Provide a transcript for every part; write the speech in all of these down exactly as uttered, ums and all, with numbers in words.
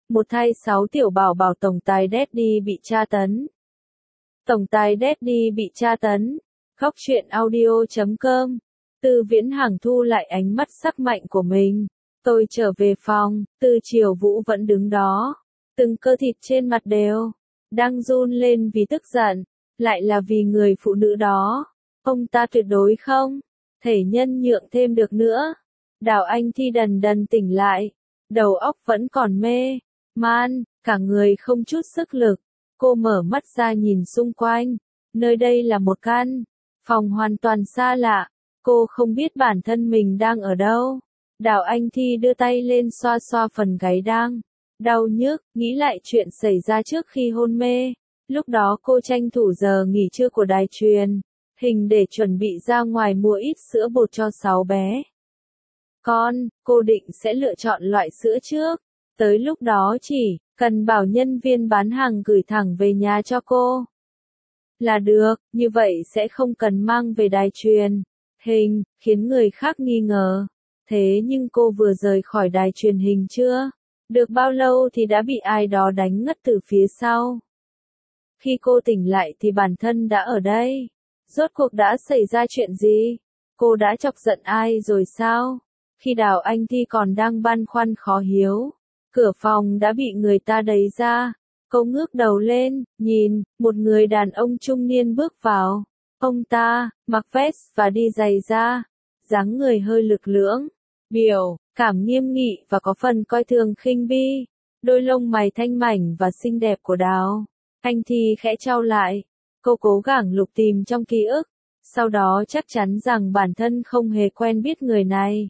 một thay sáu tiểu bảo bảo tổng tài Daddy bị tra tấn. Tổng tài Daddy bị tra tấn. Khóc chuyện audio chấm com. Tư Viễn Hằng thu lại ánh mắt sắc mạnh của mình. Tôi trở về phòng, Tư Triều Vũ vẫn đứng đó. Từng cơ thịt trên mặt đều đang run lên vì tức giận, lại là vì người phụ nữ đó. Ông ta tuyệt đối không thể nhân nhượng thêm được nữa. Đào Anh Thi đần đần tỉnh lại, đầu óc vẫn còn mê man, cả người không chút sức lực. Cô mở mắt ra nhìn xung quanh, nơi đây là một căn phòng hoàn toàn xa lạ, cô không biết bản thân mình đang ở đâu. Đào Anh Thi đưa tay lên xoa xoa phần gáy đang đau nhức, nghĩ lại chuyện xảy ra trước khi hôn mê. Lúc đó cô tranh thủ giờ nghỉ trưa của đài truyền hình để chuẩn bị ra ngoài mua ít sữa bột cho sáu bé con. Cô định sẽ lựa chọn loại sữa trước, tới lúc đó chỉ cần bảo nhân viên bán hàng gửi thẳng về nhà cho cô là được, như vậy sẽ không cần mang về đài truyền hình, khiến người khác nghi ngờ. Thế nhưng cô vừa rời khỏi đài truyền hình chưa được bao lâu thì đã bị ai đó đánh ngất từ phía sau. Khi cô tỉnh lại thì bản thân đã ở đây. Rốt cuộc đã xảy ra chuyện gì? Cô đã chọc giận ai rồi sao? Khi Đào Anh Thi còn đang băn khoăn khó hiếu, cửa phòng đã bị người ta đẩy ra. Cô ngước đầu lên, nhìn, một người đàn ông trung niên bước vào. Ông ta mặc vest và đi giày da, dáng người hơi lực lưỡng, biểu cảm nghiêm nghị và có phần coi thường khinh bi. Đôi lông mày thanh mảnh và xinh đẹp của Đào Anh Thi khẽ chau lại. Cô cố gắng lục tìm trong ký ức, sau đó chắc chắn rằng bản thân không hề quen biết người này.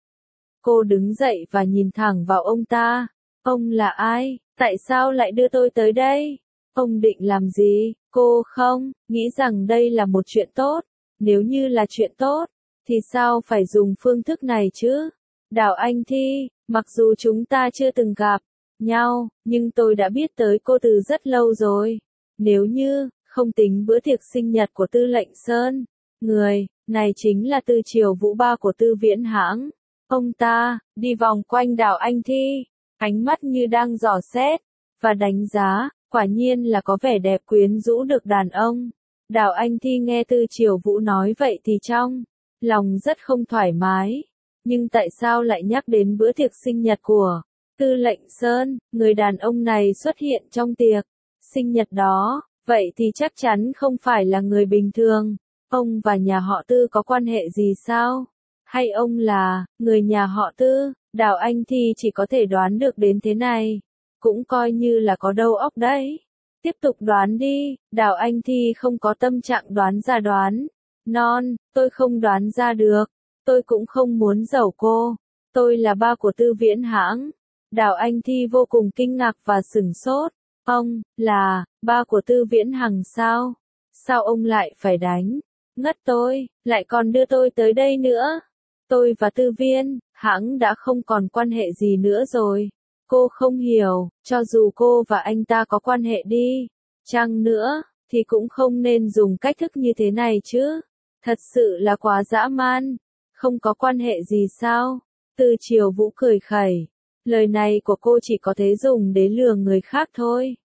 Cô đứng dậy và nhìn thẳng vào ông ta. Ông là ai? Tại sao lại đưa tôi tới đây? Ông định làm gì? Cô không nghĩ rằng đây là một chuyện tốt. Nếu như là chuyện tốt, thì sao phải dùng phương thức này chứ? Đào Anh Thi, mặc dù chúng ta chưa từng gặp nhau, nhưng tôi đã biết tới cô từ rất lâu rồi. Nếu như không tính bữa tiệc sinh nhật của Tư Lệnh Sơn, người này chính là Tư Triều Vũ, ba của Tư Viễn Hãng. Ông ta đi vòng quanh Đào Anh Thi, ánh mắt như đang dò xét và đánh giá, quả nhiên là có vẻ đẹp quyến rũ được đàn ông. Đào Anh Thi nghe Tư Triều Vũ nói vậy thì trong lòng rất không thoải mái. Nhưng tại sao lại nhắc đến bữa tiệc sinh nhật của Tư Lệnh Sơn? Người đàn ông này xuất hiện trong tiệc sinh nhật đó, vậy thì chắc chắn không phải là người bình thường. Ông và nhà họ Tư có quan hệ gì sao? Hay ông là người nhà họ Tư? Đào Anh Thi chỉ có thể đoán được đến thế này. Cũng coi như là có đầu óc đấy. Tiếp tục đoán đi. Đào Anh Thi không có tâm trạng đoán ra đoán non. Tôi không đoán ra được. Tôi cũng không muốn giấu cô. Tôi là ba của Tư Viễn Hãng. Đào Anh Thi vô cùng kinh ngạc và sửng sốt. Ông là ba của Tư Viễn Hằng sao? Sao ông lại phải đánh ngất tôi, lại còn đưa tôi tới đây nữa? Tôi và Tư Viễn Hãng đã không còn quan hệ gì nữa rồi. Cô không hiểu, cho dù cô và anh ta có quan hệ đi chăng nữa, thì cũng không nên dùng cách thức như thế này chứ. Thật sự là quá dã man. Không có quan hệ gì sao? Tư Triều Vũ cười khẩy. Lời này của cô chỉ có thể dùng để lừa người khác thôi.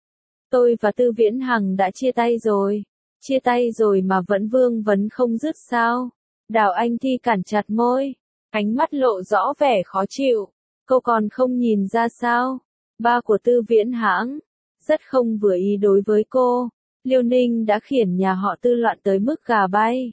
Tôi và Tư Viễn Hằng đã chia tay rồi. Chia tay rồi mà vẫn vương vấn không dứt sao? Đào Anh Thi cản chặt môi, ánh mắt lộ rõ vẻ khó chịu. Cô còn không nhìn ra sao? Ba của Tư Viễn Hãng rất không vừa ý đối với cô. Liêu Ninh đã khiển nhà họ Tư loạn tới mức gà bay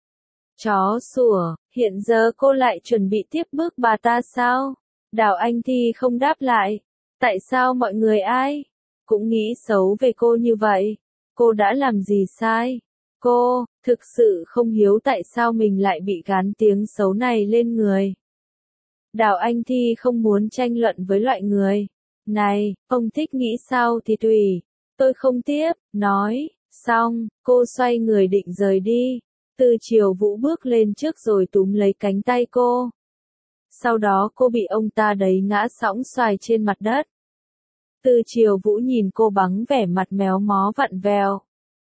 chó sủa. Hiện giờ cô lại chuẩn bị tiếp bước bà ta sao? Đào Anh Thi không đáp lại. Tại sao mọi người ai cũng nghĩ xấu về cô như vậy? Cô đã làm gì sai? Cô thực sự không hiểu tại sao mình lại bị gán tiếng xấu này lên người. Đào Anh Thi không muốn tranh luận với loại người này. Ông thích nghĩ sao thì tùy. Tôi không tiếp. Nói xong, cô xoay người định rời đi. Tư Triều Vũ bước lên trước rồi túm lấy cánh tay cô. Sau đó cô bị ông ta đẩy ngã sõng xoài trên mặt đất. Tư Triều Vũ nhìn cô bằng vẻ mặt méo mó vặn vẹo.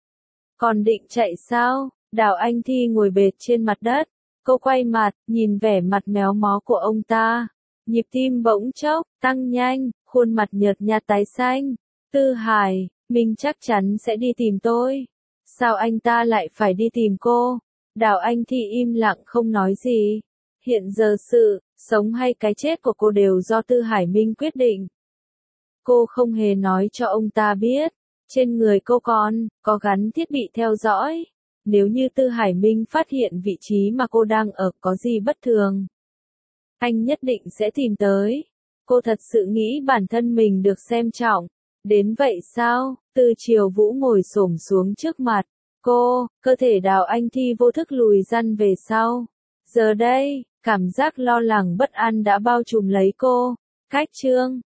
Còn định chạy sao? Đào Anh Thi ngồi bệt trên mặt đất. Cô quay mặt, nhìn vẻ mặt méo mó của ông ta. Nhịp tim bỗng chốc tăng nhanh, khuôn mặt nhợt nhạt tái xanh. Tư Hải, Minh chắc chắn sẽ đi tìm tôi. Sao anh ta lại phải đi tìm cô? Đào Anh Thi im lặng không nói gì. Hiện giờ sự sống hay cái chết của cô đều do Tư Hải Minh quyết định. Cô không hề nói cho ông ta biết, trên người cô còn có gắn thiết bị theo dõi. Nếu như Tư Hải Minh phát hiện vị trí mà cô đang ở có gì bất thường, anh nhất định sẽ tìm tới. Cô thật sự nghĩ bản thân mình được xem trọng. Đến vậy sao? Từ Triều Vũ ngồi xổm xuống trước mặt cô, cơ thể Đào Anh Thi vô thức lùi dăn về sau. Giờ đây, cảm giác lo lắng bất an đã bao trùm lấy cô. Cách chương